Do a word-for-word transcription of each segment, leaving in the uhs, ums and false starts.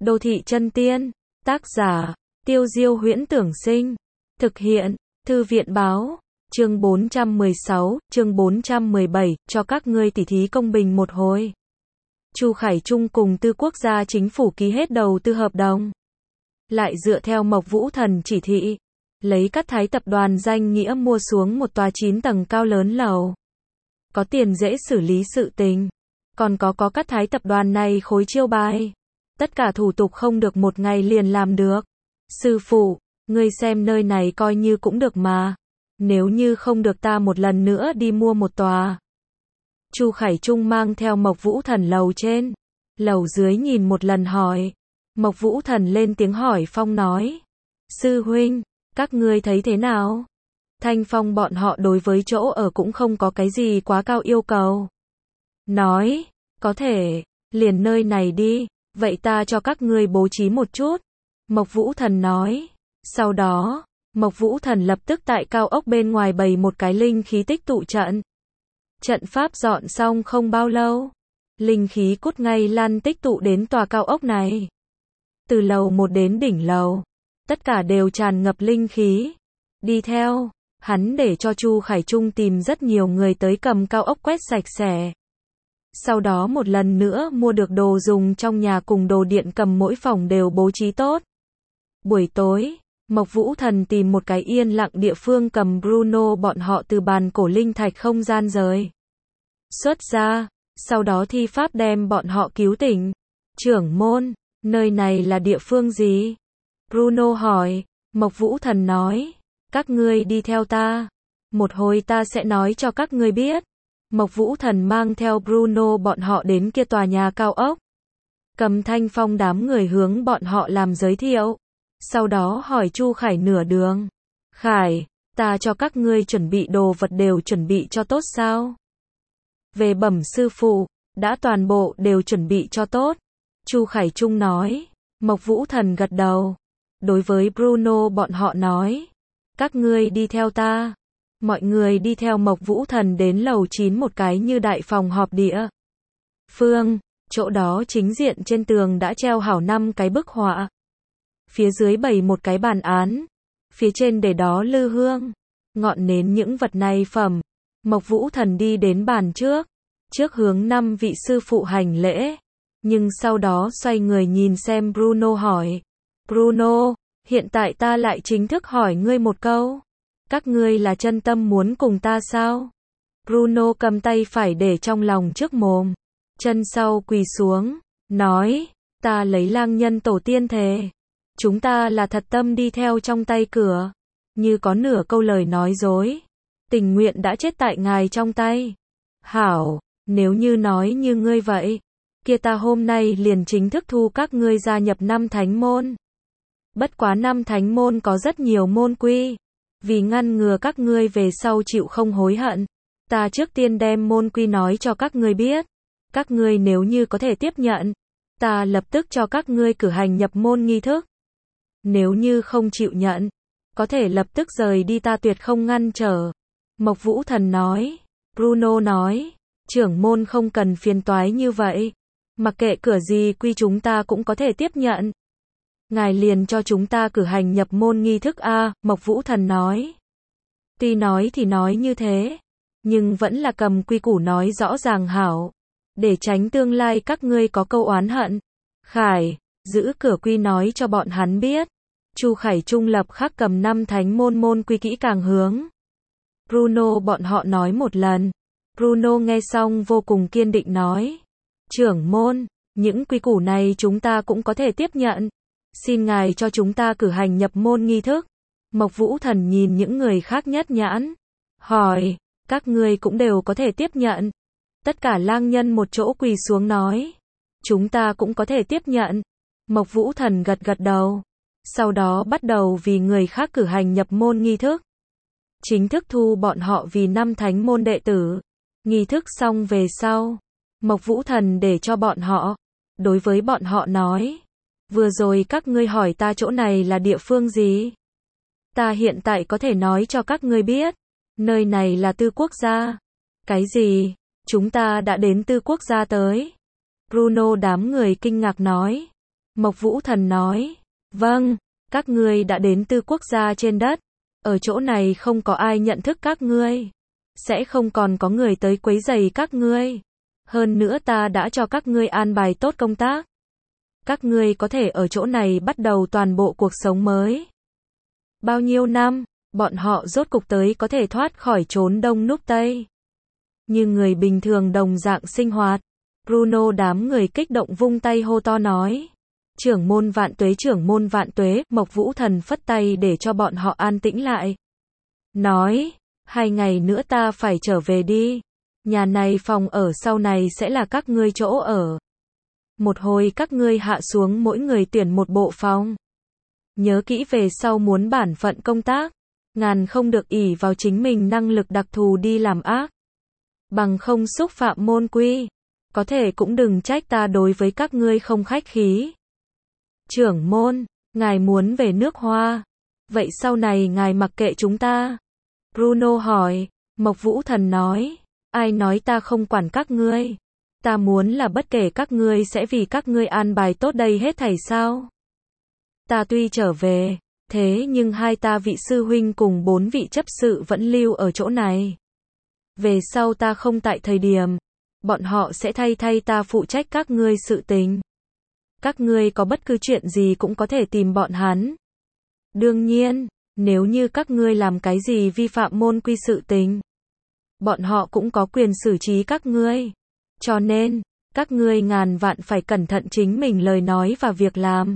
Đô thị chân tiên, tác giả, Tiêu Diêu Huyễn Tưởng Sinh, thực hiện, Thư viện báo, chương bốn trăm mười sáu, chương bốn trăm mười bảy, cho các ngươi tỉ thí công bình một hồi. Chu Khải Trung cùng Tư Quốc gia chính phủ ký hết đầu tư hợp đồng. Lại dựa theo Mộc Vũ Thần chỉ thị, lấy Cát Thái tập đoàn danh nghĩa mua xuống một tòa chín tầng cao lớn lầu. Có tiền dễ xử lý sự tình, còn có có Cát Thái tập đoàn này khối chiêu bài. Tất cả thủ tục không được một ngày liền làm được. Sư phụ, ngươi xem nơi này coi như cũng được mà. Nếu như không được ta một lần nữa đi mua một tòa. Chu Khải Trung mang theo Mộc Vũ Thần lầu trên. Lầu dưới nhìn một lần hỏi. Mộc Vũ Thần lên tiếng hỏi Phong nói. Sư huynh, các ngươi thấy thế nào? Thanh Phong bọn họ đối với chỗ ở cũng không có cái gì quá cao yêu cầu. Nói, có thể, liền nơi này đi. Vậy ta cho các ngươi bố trí một chút. Mộc Vũ Thần nói. Sau đó, Mộc Vũ Thần lập tức tại cao ốc bên ngoài bày một cái linh khí tích tụ trận. Trận pháp dọn xong không bao lâu. Linh khí cút ngay lăn tích tụ đến tòa cao ốc này. Từ lầu một đến đỉnh lầu. Tất cả đều tràn ngập linh khí. Đi theo, hắn để cho Chu Khải Trung tìm rất nhiều người tới cầm cao ốc quét sạch sẽ. Sau đó một lần nữa mua được đồ dùng trong nhà cùng đồ điện cầm mỗi phòng đều bố trí tốt. Buổi tối, Mộc Vũ Thần tìm một cái yên lặng địa phương cầm Bruno bọn họ từ bàn cổ linh thạch không gian rời xuất ra, sau đó thi pháp đem bọn họ cứu tỉnh. Trưởng môn, nơi này là địa phương gì? Bruno hỏi. Mộc Vũ Thần nói, các ngươi đi theo ta. Một hồi ta sẽ nói cho các ngươi biết. Mộc Vũ Thần mang theo Bruno bọn họ đến kia tòa nhà cao ốc. Cầm Thanh Phong đám người hướng bọn họ làm giới thiệu. Sau đó hỏi Chu Khải nửa đường. Khải, ta cho các ngươi chuẩn bị đồ vật đều chuẩn bị cho tốt sao? Về bẩm sư phụ, đã toàn bộ đều chuẩn bị cho tốt. Chu Khải Trung nói. Mộc Vũ Thần gật đầu. Đối với Bruno bọn họ nói. Các ngươi đi theo ta. Mọi người đi theo Mộc Vũ Thần đến lầu chín một cái như đại phòng họp địa phương, chỗ đó chính diện trên tường đã treo hảo năm cái bức họa. Phía dưới bày một cái bàn án, phía trên để đó lư hương, ngọn nến những vật này phẩm. Mộc Vũ Thần đi đến bàn trước, trước hướng năm vị sư phụ hành lễ, nhưng sau đó xoay người nhìn xem Bruno hỏi. Bruno, hiện tại ta lại chính thức hỏi ngươi một câu. Các ngươi là chân tâm muốn cùng ta sao? Bruno cầm tay phải để trong lòng trước mồm, chân sau quỳ xuống, nói, ta lấy lang nhân tổ tiên thề. Chúng ta là thật tâm đi theo trong tay cửa, như có nửa câu lời nói dối. Tình nguyện đã chết tại ngài trong tay. Hảo, nếu như nói như ngươi vậy, kia ta hôm nay liền chính thức thu các ngươi gia nhập năm thánh môn. Bất quá năm thánh môn có rất nhiều môn quy. Vì ngăn ngừa các ngươi về sau chịu không hối hận, ta trước tiên đem môn quy nói cho các ngươi biết. Các ngươi nếu như có thể tiếp nhận, ta lập tức cho các ngươi cử hành nhập môn nghi thức. Nếu như không chịu nhận, có thể lập tức rời đi, ta tuyệt không ngăn trở. Mộc Vũ Thần nói. Bruno nói, trưởng môn không cần phiền toái như vậy. Mặc kệ cửa gì quy chúng ta cũng có thể tiếp nhận. Ngài liền cho chúng ta cử hành nhập môn nghi thức a, Mộc Vũ Thần nói. Tuy nói thì nói như thế, nhưng vẫn là cầm quy củ nói rõ ràng hảo, để tránh tương lai các ngươi có câu oán hận. Khải, giữ cửa quy nói cho bọn hắn biết. Chu Khải Trung lập khắc cầm năm thánh môn môn quy kỹ càng hướng Bruno bọn họ nói một lần. Bruno nghe xong vô cùng kiên định nói. Trưởng môn, những quy củ này chúng ta cũng có thể tiếp nhận. Xin ngài cho chúng ta cử hành nhập môn nghi thức. Mộc Vũ Thần nhìn những người khác nhất nhãn, hỏi, các ngươi cũng đều có thể tiếp nhận. Tất cả lang nhân một chỗ quỳ xuống nói, chúng ta cũng có thể tiếp nhận. Mộc Vũ Thần gật gật đầu. Sau đó bắt đầu vì người khác cử hành nhập môn nghi thức. Chính thức thu bọn họ vì năm thánh môn đệ tử. Nghi thức xong về sau, Mộc Vũ Thần để cho bọn họ, đối với bọn họ nói. Vừa rồi các ngươi hỏi ta chỗ này là địa phương gì? Ta hiện tại có thể nói cho các ngươi biết. Nơi này là Tư Quốc gia. Cái gì? Chúng ta đã đến Tư Quốc gia tới. Bruno đám người kinh ngạc nói. Mộc Vũ Thần nói, vâng, các ngươi đã đến từ quốc gia trên đất. Ở chỗ này không có ai nhận thức các ngươi. Sẽ không còn có người tới quấy rầy các ngươi. Hơn nữa ta đã cho các ngươi an bài tốt công tác. Các ngươi có thể ở chỗ này bắt đầu toàn bộ cuộc sống mới. Bao nhiêu năm, bọn họ rốt cục tới có thể thoát khỏi chốn đông núp tây. Như người bình thường đồng dạng sinh hoạt. Bruno đám người kích động vung tay hô to nói. Trưởng môn vạn tuế, trưởng môn vạn tuế. Mộc Vũ Thần phất tay để cho bọn họ an tĩnh lại. Nói, hai ngày nữa ta phải trở về đi. Nhà này phòng ở sau này sẽ là các ngươi chỗ ở. Một hồi các ngươi hạ xuống mỗi người tuyển một bộ phòng. Nhớ kỹ về sau muốn bản phận công tác. Ngàn không được ỷ vào chính mình năng lực đặc thù đi làm ác. Bằng không xúc phạm môn quy. Có thể cũng đừng trách ta đối với các ngươi không khách khí. Trưởng môn, ngài muốn về nước Hoa. Vậy sau này ngài mặc kệ chúng ta. Bruno hỏi. Mộc Vũ Thần nói. Ai nói ta không quản các ngươi. Ta muốn là bất kể các ngươi sẽ vì các ngươi an bài tốt đây hết thảy sao. Ta tuy trở về, thế nhưng hai ta vị sư huynh cùng bốn vị chấp sự vẫn lưu ở chỗ này. Về sau ta không tại thời điểm, bọn họ sẽ thay thay ta phụ trách các ngươi sự tình. Các ngươi có bất cứ chuyện gì cũng có thể tìm bọn hắn. Đương nhiên, nếu như các ngươi làm cái gì vi phạm môn quy sự tình, bọn họ cũng có quyền xử trí các ngươi. Cho nên, các ngươi ngàn vạn phải cẩn thận chính mình lời nói và việc làm.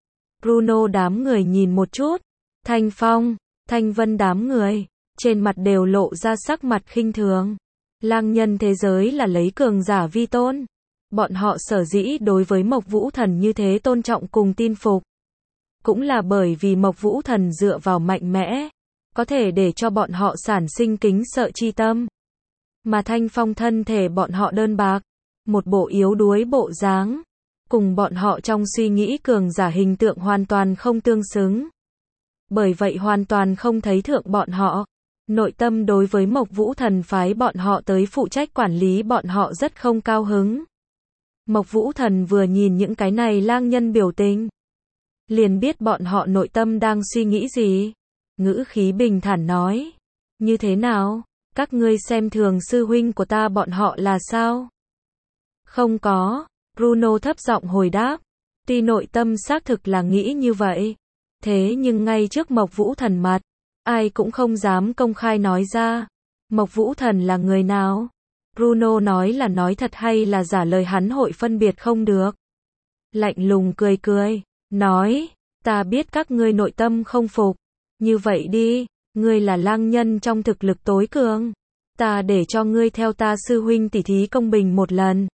Bruno đám người nhìn một chút. Thanh Phong, Thanh Vân đám người, trên mặt đều lộ ra sắc mặt khinh thường. Lang nhân thế giới là lấy cường giả vi tôn. Bọn họ sở dĩ đối với Mộc Vũ Thần như thế tôn trọng cùng tin phục. Cũng là bởi vì Mộc Vũ Thần dựa vào mạnh mẽ, có thể để cho bọn họ sản sinh kính sợ chi tâm. Mà Thanh Phong thân thể bọn họ đơn bạc, một bộ yếu đuối bộ dáng, cùng bọn họ trong suy nghĩ cường giả hình tượng hoàn toàn không tương xứng. Bởi vậy hoàn toàn không thấy thượng bọn họ. Nội tâm đối với Mộc Vũ Thần phái bọn họ tới phụ trách quản lý bọn họ rất không cao hứng. Mộc Vũ Thần vừa nhìn những cái này lang nhân biểu tình, liền biết bọn họ nội tâm đang suy nghĩ gì. Ngữ khí bình thản nói, như thế nào, các ngươi xem thường sư huynh của ta bọn họ là sao? Không có, Bruno thấp giọng hồi đáp, tuy nội tâm xác thực là nghĩ như vậy, thế nhưng ngay trước Mộc Vũ Thần mặt, ai cũng không dám công khai nói ra. Mộc Vũ Thần là người nào? Bruno nói là nói thật hay là giả lời hắn hội phân biệt không được. Lạnh lùng cười cười, nói, ta biết các ngươi nội tâm không phục. Như vậy đi, ngươi là lang nhân trong thực lực tối cường. Ta để cho ngươi theo ta sư huynh tỉ thí công bình một lần.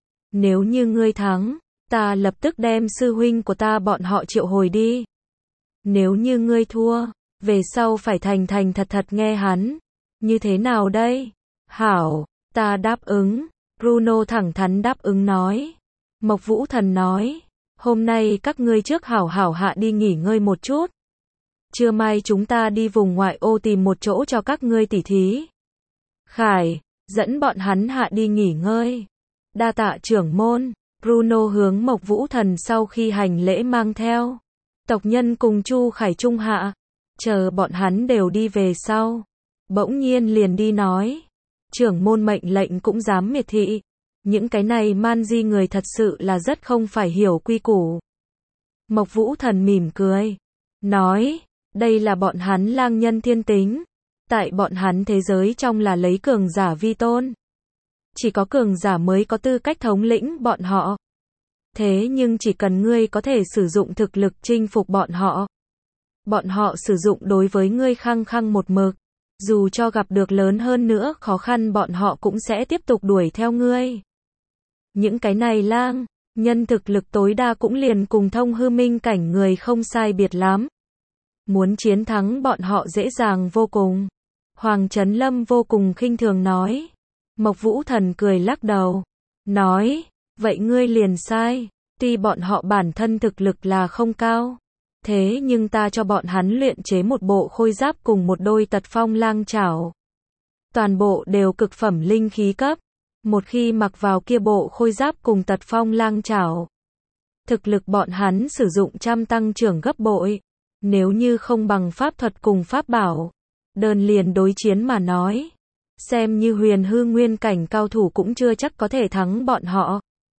Nếu như ngươi thắng, ta lập tức đem sư huynh của ta bọn họ triệu hồi đi. Nếu như ngươi thua, về sau phải thành thành thật thật nghe hắn. Như thế nào đây? Hảo, ta đáp ứng. Bruno thẳng thắn đáp ứng nói. Mộc Vũ Thần nói, hôm nay các ngươi trước hảo hảo hạ đi nghỉ ngơi một chút. Trưa mai chúng ta đi vùng ngoại ô tìm một chỗ cho các ngươi tỉ thí. Khải, dẫn bọn hắn hạ đi nghỉ ngơi. Đa tạ trưởng môn. Bruno hướng Mộc Vũ Thần sau khi hành lễ mang theo tộc nhân cùng Chu Khải trung hạ. Chờ bọn hắn đều đi về sau, bỗng nhiên liền đi nói, trưởng môn mệnh lệnh cũng dám miệt thị. Những cái này man di người thật sự là rất không phải hiểu quy củ. Mộc Vũ Thần mỉm cười, nói, đây là bọn hắn lang nhân thiên tính. Tại bọn hắn thế giới trong là lấy cường giả vi tôn. Chỉ có cường giả mới có tư cách thống lĩnh bọn họ. Thế nhưng chỉ cần ngươi có thể sử dụng thực lực chinh phục bọn họ. Bọn họ sử dụng đối với ngươi khăng khăng một mực. Dù cho gặp được lớn hơn nữa khó khăn bọn họ cũng sẽ tiếp tục đuổi theo ngươi. Những cái này lang, nhân thực lực tối đa cũng liền cùng thông hư minh cảnh người không sai biệt lắm. Muốn chiến thắng bọn họ dễ dàng vô cùng. Hoàng Chấn Lâm vô cùng khinh thường nói. Mộc Vũ Thần cười lắc đầu. Nói, vậy ngươi liền sai. Tuy bọn họ bản thân thực lực là không cao. Thế nhưng ta cho bọn hắn luyện chế một bộ khôi giáp cùng một đôi tật phong lang chảo. Toàn bộ đều cực phẩm linh khí cấp. Một khi mặc vào kia bộ khôi giáp cùng tật phong lang chảo, thực lực bọn hắn sử dụng trăm tăng trưởng gấp bội. Nếu như không bằng pháp thuật cùng pháp bảo, đơn liền đối chiến mà nói, xem như huyền hư nguyên cảnh cao thủ cũng chưa chắc có thể thắng bọn họ.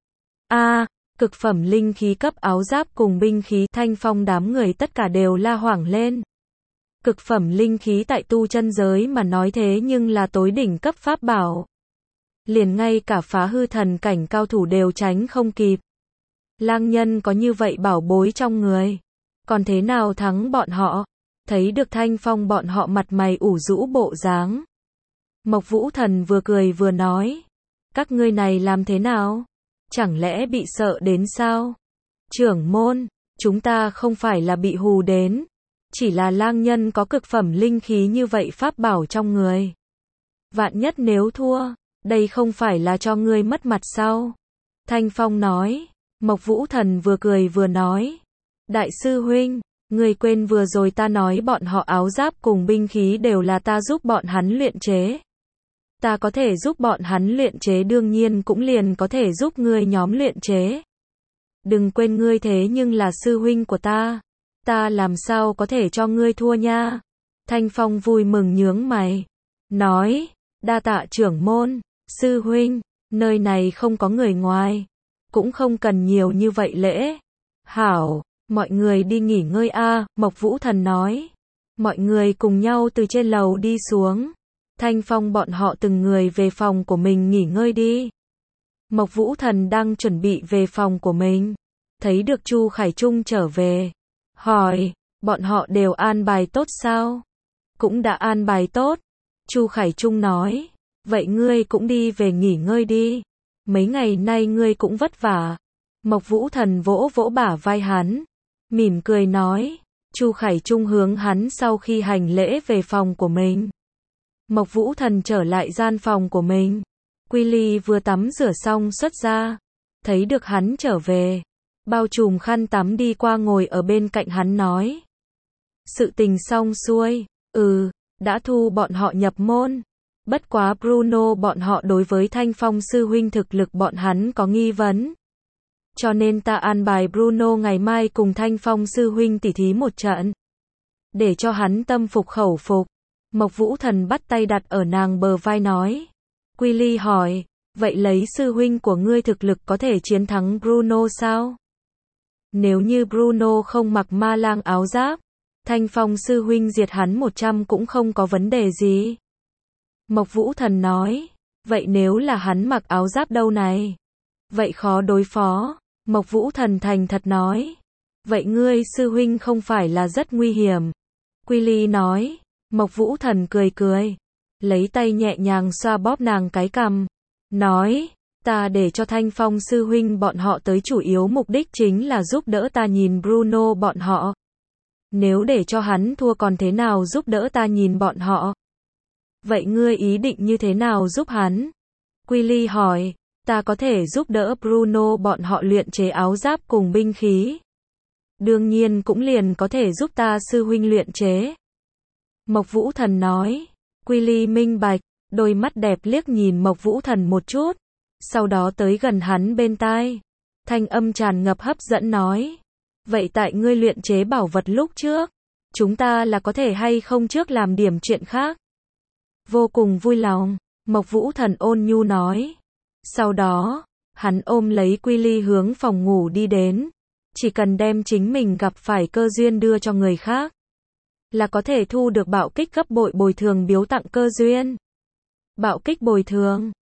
A, à, cực phẩm linh khí cấp áo giáp cùng binh khí, Thanh Phong đám người tất cả đều la hoảng lên. Cực phẩm linh khí tại tu chân giới mà nói thế nhưng là tối đỉnh cấp pháp bảo. Liền ngay cả phá hư thần cảnh cao thủ đều tránh không kịp. Lang nhân có như vậy bảo bối trong người, còn thế nào thắng bọn họ? Thấy được Thanh Phong bọn họ mặt mày ủ rũ bộ dáng, Mộc Vũ Thần vừa cười vừa nói, các ngươi này làm thế nào? Chẳng lẽ bị sợ đến sao? Trưởng môn, chúng ta không phải là bị hù đến, chỉ là lang nhân có cực phẩm linh khí như vậy pháp bảo trong người. Vạn nhất nếu thua, đây không phải là cho ngươi mất mặt sao? Thanh Phong nói. Mộc Vũ Thần vừa cười vừa nói, đại sư huynh, ngươi quên vừa rồi ta nói bọn họ áo giáp cùng binh khí đều là ta giúp bọn hắn luyện chế. Ta có thể giúp bọn hắn luyện chế đương nhiên cũng liền có thể giúp ngươi nhóm luyện chế. Đừng quên ngươi thế nhưng là sư huynh của ta, ta làm sao có thể cho ngươi thua nha. Thanh Phong vui mừng nhướng mày, nói, đa tạ trưởng môn, sư huynh, nơi này không có người ngoài, cũng không cần nhiều như vậy lễ. Hảo, mọi người đi nghỉ ngơi a, Mộc Vũ Thần nói. Mọi người cùng nhau từ trên lầu đi xuống. Thanh Phong bọn họ từng người về phòng của mình nghỉ ngơi đi. Mộc Vũ Thần đang chuẩn bị về phòng của mình, thấy được Chu Khải Trung trở về, hỏi, bọn họ đều an bài tốt sao? Cũng đã an bài tốt. Chu Khải Trung nói, vậy ngươi cũng đi về nghỉ ngơi đi. Mấy ngày nay ngươi cũng vất vả. Mộc Vũ Thần vỗ vỗ bả vai hắn, mỉm cười nói. Chu Khải Trung hướng hắn sau khi hành lễ về phòng của mình. Mộc Vũ Thần trở lại gian phòng của mình. Quy Ly vừa tắm rửa xong xuất ra, thấy được hắn trở về, bao trùm khăn tắm đi qua ngồi ở bên cạnh hắn nói. Sự tình xong xuôi, ừ, đã thu bọn họ nhập môn. Bất quá Bruno bọn họ đối với Thanh Phong sư huynh thực lực bọn hắn có nghi vấn. Cho nên ta an bài Bruno ngày mai cùng Thanh Phong sư huynh tỉ thí một trận. Để cho hắn tâm phục khẩu phục. Mộc Vũ Thần bắt tay đặt ở nàng bờ vai nói. Quy Ly hỏi, vậy lấy sư huynh của ngươi thực lực có thể chiến thắng Bruno sao? Nếu như Bruno không mặc ma lang áo giáp, Thanh Phong sư huynh diệt hắn một trăm cũng không có vấn đề gì. Mộc Vũ Thần nói, vậy nếu là hắn mặc áo giáp đâu này? Vậy khó đối phó. Mộc Vũ Thần thành thật nói, vậy ngươi sư huynh không phải là rất nguy hiểm? Quy Ly nói. Mộc Vũ Thần cười cười, lấy tay nhẹ nhàng xoa bóp nàng cái cằm, nói, ta để cho Thanh Phong sư huynh bọn họ tới chủ yếu mục đích chính là giúp đỡ ta nhìn Bruno bọn họ. Nếu để cho hắn thua còn thế nào giúp đỡ ta nhìn bọn họ? Vậy ngươi ý định như thế nào giúp hắn? Quy Ly hỏi, ta có thể giúp đỡ Bruno bọn họ luyện chế áo giáp cùng binh khí. Đương nhiên cũng liền có thể giúp ta sư huynh luyện chế. Mộc Vũ Thần nói. Quy Ly minh bạch, đôi mắt đẹp liếc nhìn Mộc Vũ Thần một chút, sau đó tới gần hắn bên tai, thanh âm tràn ngập hấp dẫn nói, vậy tại ngươi luyện chế bảo vật lúc trước, chúng ta là có thể hay không trước làm điểm chuyện khác? Vô cùng vui lòng, Mộc Vũ Thần ôn nhu nói. Sau đó, hắn ôm lấy Quy Ly hướng phòng ngủ đi đến, chỉ cần đem chính mình gặp phải cơ duyên đưa cho người khác, là có thể thu được bạo kích gấp bội bồi thường biếu tặng cơ duyên. Bạo kích bồi thường.